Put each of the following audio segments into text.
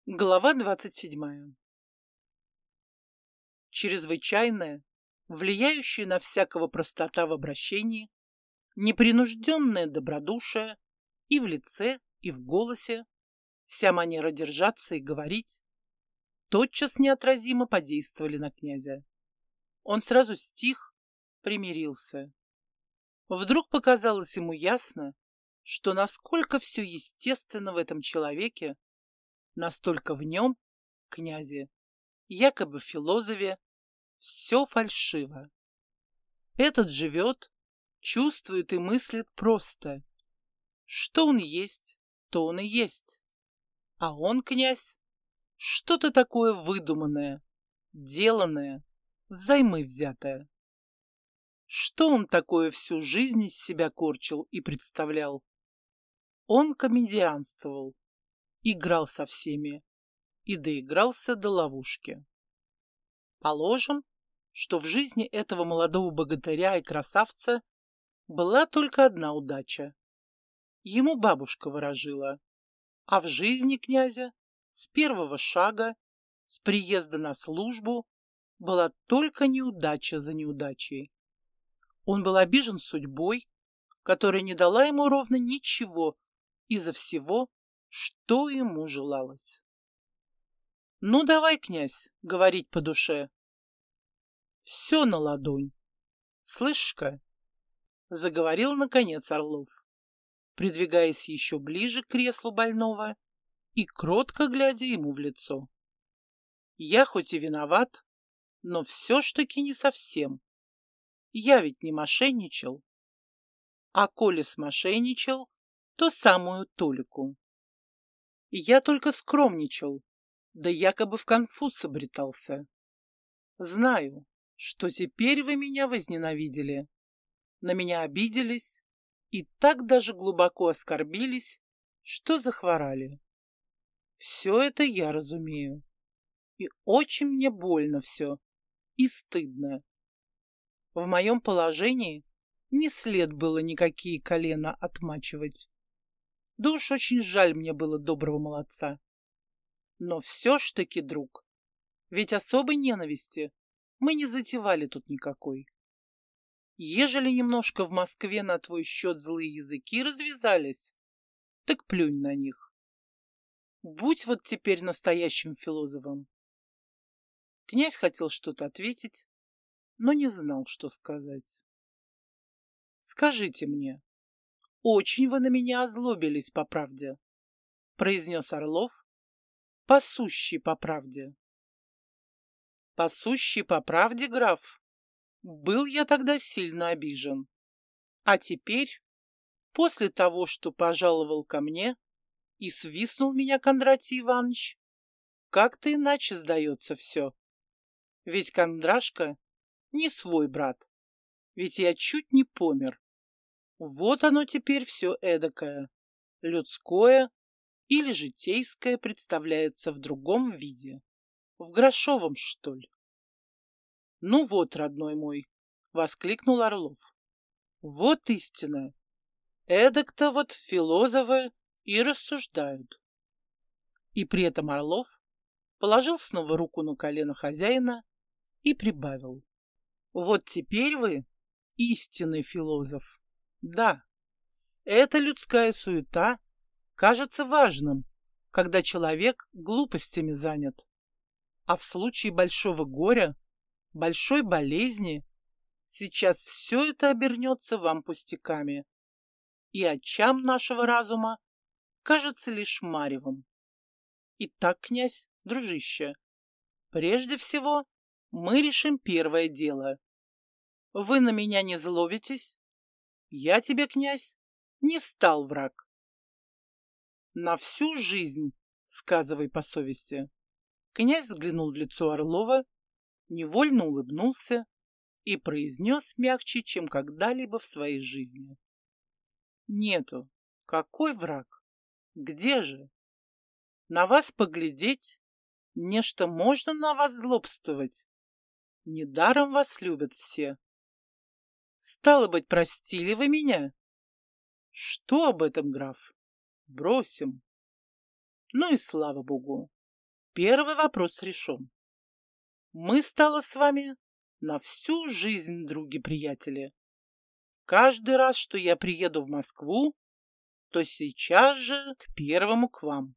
Глава 27. Чрезвычайная, влияющая на всякого простота в обращении, непринужденное добродушие и в лице, и в голосе, вся манера держаться и говорить, тотчас неотразимо подействовали на князя. Он сразу стих, примирился. Вдруг показалось ему ясно, что насколько все естественно в этом человеке, настолько в нем, князе, якобы философе, все фальшиво. Этот живет, чувствует и мыслит просто. Что он есть, то он и есть. А он, князь, что-то такое выдуманное, деланное, взаймы взятое. Что он такое всю жизнь из себя корчил и представлял? Он комедианствовал, играл со всеми и доигрался до ловушки. Положим, что в жизни этого молодого богатыря и красавца была только одна удача. Ему бабушка ворожила, а в жизни князя с первого шага, с приезда на службу, была только неудача за неудачей. Он был обижен судьбой, которая не дала ему ровно ничего из-за всего, что ему желалось. Ну, давай, князь, говорить по душе. Все на ладонь. Слышь-ка, заговорил наконец Орлов, придвигаясь еще ближе к креслу больного и кротко глядя ему в лицо. Я хоть и виноват, но все ж таки не совсем. Я ведь не мошенничал. А коли смошенничал, то самую толику. Я только скромничал, да якобы в конфуз обретался. Знаю, что теперь вы меня возненавидели, на меня обиделись и так даже глубоко оскорбились, что захворали. Все это я разумею. И очень мне больно все, и стыдно. В моем положении не след было никакие колена отмачивать. Да уж очень жаль мне было доброго молодца. Но все ж таки, друг, ведь особой ненависти мы не затевали тут никакой. Ежели немножко в Москве на твой счет злые языки развязались, так плюнь на них. Будь вот теперь настоящим философом. Князь хотел что-то ответить, но не знал, что сказать. Скажите мне, очень вы на меня озлобились, по правде, произнес Орлов, пасущий по правде. Пасущий по правде, граф, был я тогда сильно обижен. А теперь, после того, что пожаловал ко мне и свистнул меня Кондратий Иванович, как-то иначе сдается все. Ведь Кондрашка не свой брат, ведь я чуть не помер. Вот оно теперь все эдакое, людское или житейское представляется в другом виде, в грошовом, что ли. Ну вот, родной мой, воскликнул Орлов. Вот истина. Эдак-то вот философы и рассуждают. И при этом Орлов положил снова руку на колено хозяина и прибавил. Вот теперь вы истинный философ. Да, эта людская суета кажется важным, когда человек глупостями занят. А в случае большого горя, большой болезни, сейчас все это обернется вам пустяками, и очам нашего разума кажется лишь маревом. Итак, князь, дружище, прежде всего мы решим первое дело. Вы на меня не злобитесь? Я тебе, князь, не стал враг. На всю жизнь, сказывай по совести. Князь взглянул в лицо Орлова, невольно улыбнулся и произнес мягче, чем когда-либо в своей жизни. Нету. Какой враг? Где же? На вас поглядеть, нечто можно на вас злобствовать. Недаром вас любят все. Стало быть, простили вы меня? Что об этом, граф? Бросим. Ну и слава богу. первый вопрос решен. Мы стало с вами на всю жизнь други-приятели. Каждый раз, что я приеду в Москву, то сейчас же к первому к вам.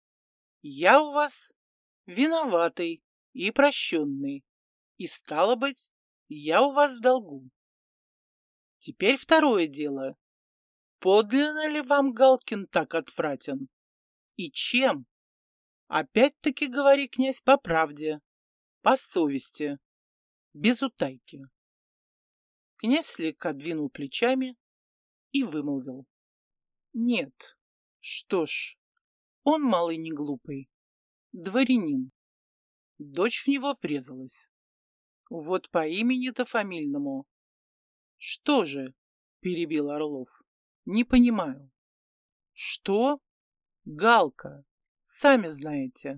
Я у вас виноватый и прощенный, и, стало быть, я у вас в долгу. Теперь второе дело. Подлинно ли вам Галкин так отвратен? И чем? Опять-таки говори, князь, по правде, по совести, без утайки. Князь слегка двинул плечами и вымолвил. Нет. Что ж, он малый не глупый. Дворянин. Дочь в него врезалась. Вот по имени-то фамильному. Что же? Перебил Орлов. Не понимаю. Что? Галка. Сами знаете.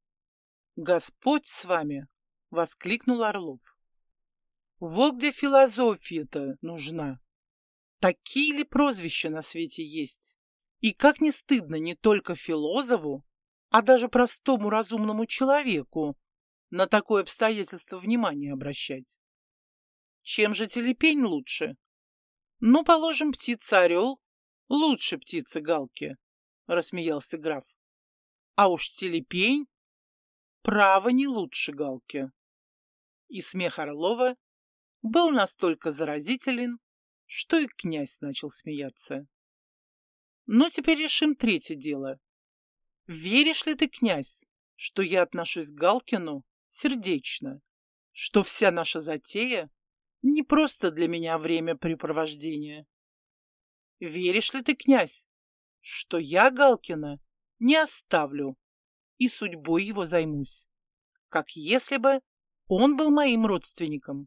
Господь с вами! Воскликнул Орлов. Вот где философия-то нужна. Такие ли прозвища на свете есть? И как не стыдно не только философу, а даже простому разумному человеку на такое обстоятельство внимание обращать. Чем же телепень лучше? Ну, положим, птица-орел лучше птицы-галки, рассмеялся граф. А уж телепень право не лучше галки. И смех Орлова был настолько заразителен, что и князь начал смеяться. Но теперь решим третье дело. Веришь ли ты, князь, что я отношусь к Галкину сердечно, что вся наша затея не просто для меня времяпрепровождение? Веришь ли ты, князь, что я Галкина не оставлю и судьбой его займусь, как если бы он был моим родственником?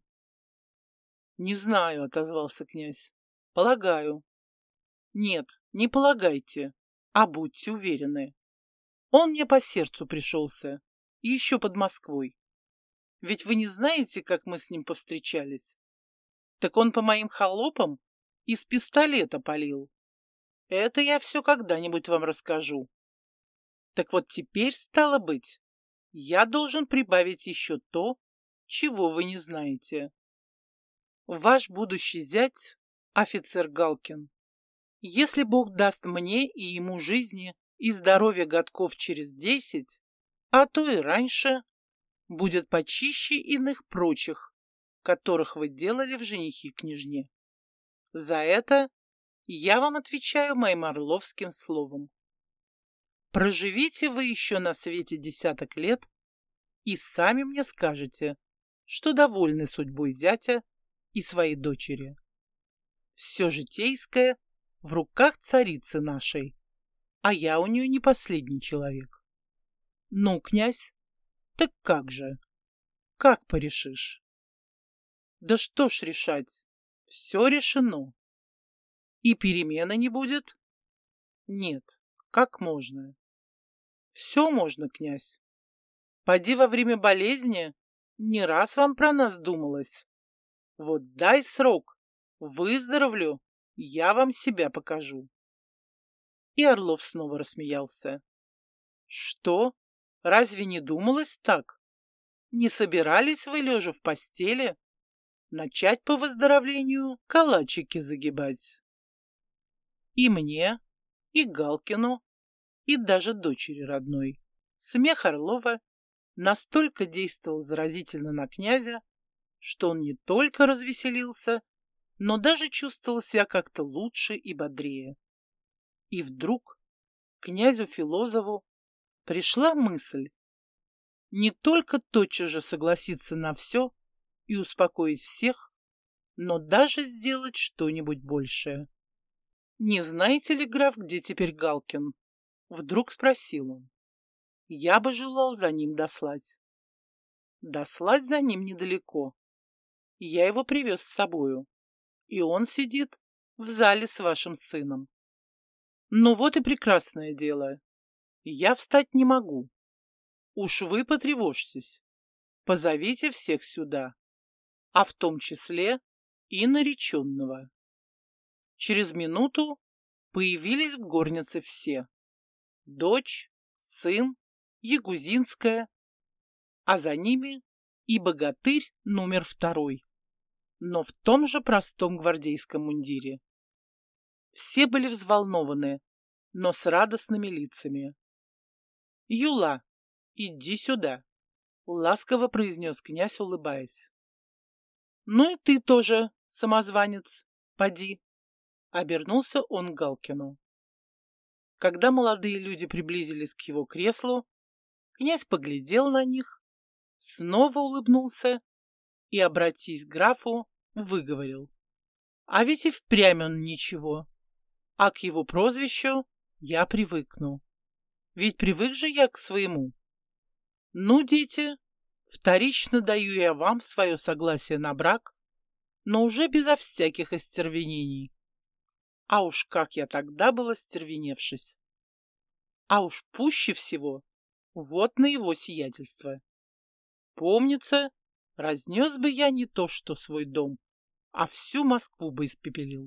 Не знаю, отозвался князь. Полагаю. Нет, не полагайте, а будьте уверены. Он мне по сердцу пришелся, и еще под Москвой. Ведь вы не знаете, как мы с ним повстречались? Так он по моим холопам из пистолета палил. Это я все когда-нибудь вам расскажу. Так вот теперь, стало быть, я должен прибавить еще то, чего вы не знаете. Ваш будущий зять, офицер Галкин, если Бог даст мне и ему жизни и здоровья годков через 10, а то и раньше, будет почище иных прочих, которых вы делали в женихи княжне. За это я вам отвечаю моим орловским словом. Проживите вы еще на свете 10 лет и сами мне скажете, что довольны судьбой зятя и своей дочери. Все житейское в руках царицы нашей, а я у нее не последний человек. Ну, князь, так как же? Как порешишь? Да что ж решать? Все решено. И перемены не будет? Нет, как можно? Все можно, князь. Поди во время болезни не раз вам про нас думалось. Вот дай срок, выздоровлю, я вам себя покажу. И Орлов снова рассмеялся. Что? Разве не думалось так? Не собирались вы, лежа в постели, начать по выздоровлению калачики загибать? И мне, и Галкину, и даже дочери родной. Смех Орлова настолько действовал заразительно на князя, что он не только развеселился, но даже чувствовал себя как-то лучше и бодрее. И вдруг князю Филозову пришла мысль не только тотчас же согласиться на все и успокоить всех, но даже сделать что-нибудь большее. «Не знаете ли, граф, где теперь Галкин?» Вдруг спросил он. «Я бы желал за ним дослать». «Дослать за ним недалеко. Я его привез с собою, и он сидит в зале с вашим сыном. Ну вот и прекрасное дело. Я встать не могу. Уж вы потревожьтесь. Позовите всех сюда, а в том числе и нареченного». Через минуту появились в горнице все. Дочь, сын Ягузинская, а за ними и богатырь номер 2, но в том же простом гвардейском мундире. Все были взволнованы, но с радостными лицами. «Юла, иди сюда», — ласково произнес князь, улыбаясь. «Ну и ты тоже, самозванец, поди», — обернулся он к Галкину. Когда молодые люди приблизились к его креслу, князь поглядел на них, снова улыбнулся и, обратясь к графу, выговорил. А ведь и впрямь он ничего, а к его прозвищу я привыкну. Ведь привык же я к своему. Ну, дети, вторично даю я вам свое согласие на брак, но уже безо всяких остервенений. А уж как я тогда был остервеневшись. А уж пуще всего вот на его сиятельство. Помнится, разнес бы я не то что свой дом, а всю Москву бы испепелил.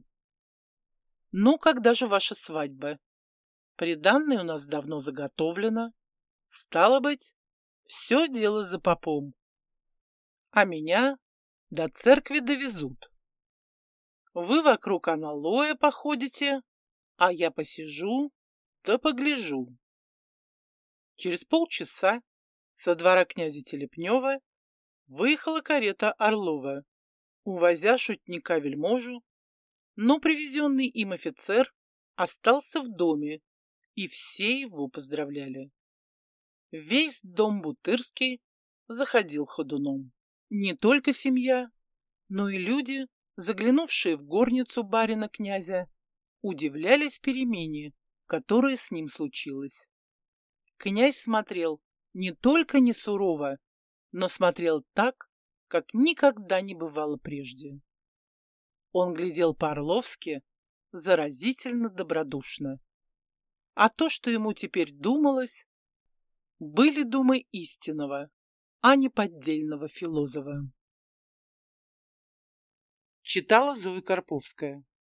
Ну, когда же ваша свадьба? Приданное у нас давно заготовлено. Стало быть, все дело за попом. А меня до церкви довезут. Вы вокруг аналоя походите, а я посижу да погляжу. Через полчаса со двора князя Телепнева выехала карета Орлова, увозя шутника-вельможу, но привезенный им офицер остался в доме, и все его поздравляли. Весь дом Бутырский заходил ходуном. Не только семья, но и люди, заглянувшие в горницу барина-князя, удивлялись перемене, которая с ним случилась. Князь смотрел не только не сурово, но смотрел так, как никогда не бывало прежде. Он глядел по-орловски заразительно добродушно. А то, что ему теперь думалось, были думы истинного, а не поддельного философа. Читала Зоя Карповская.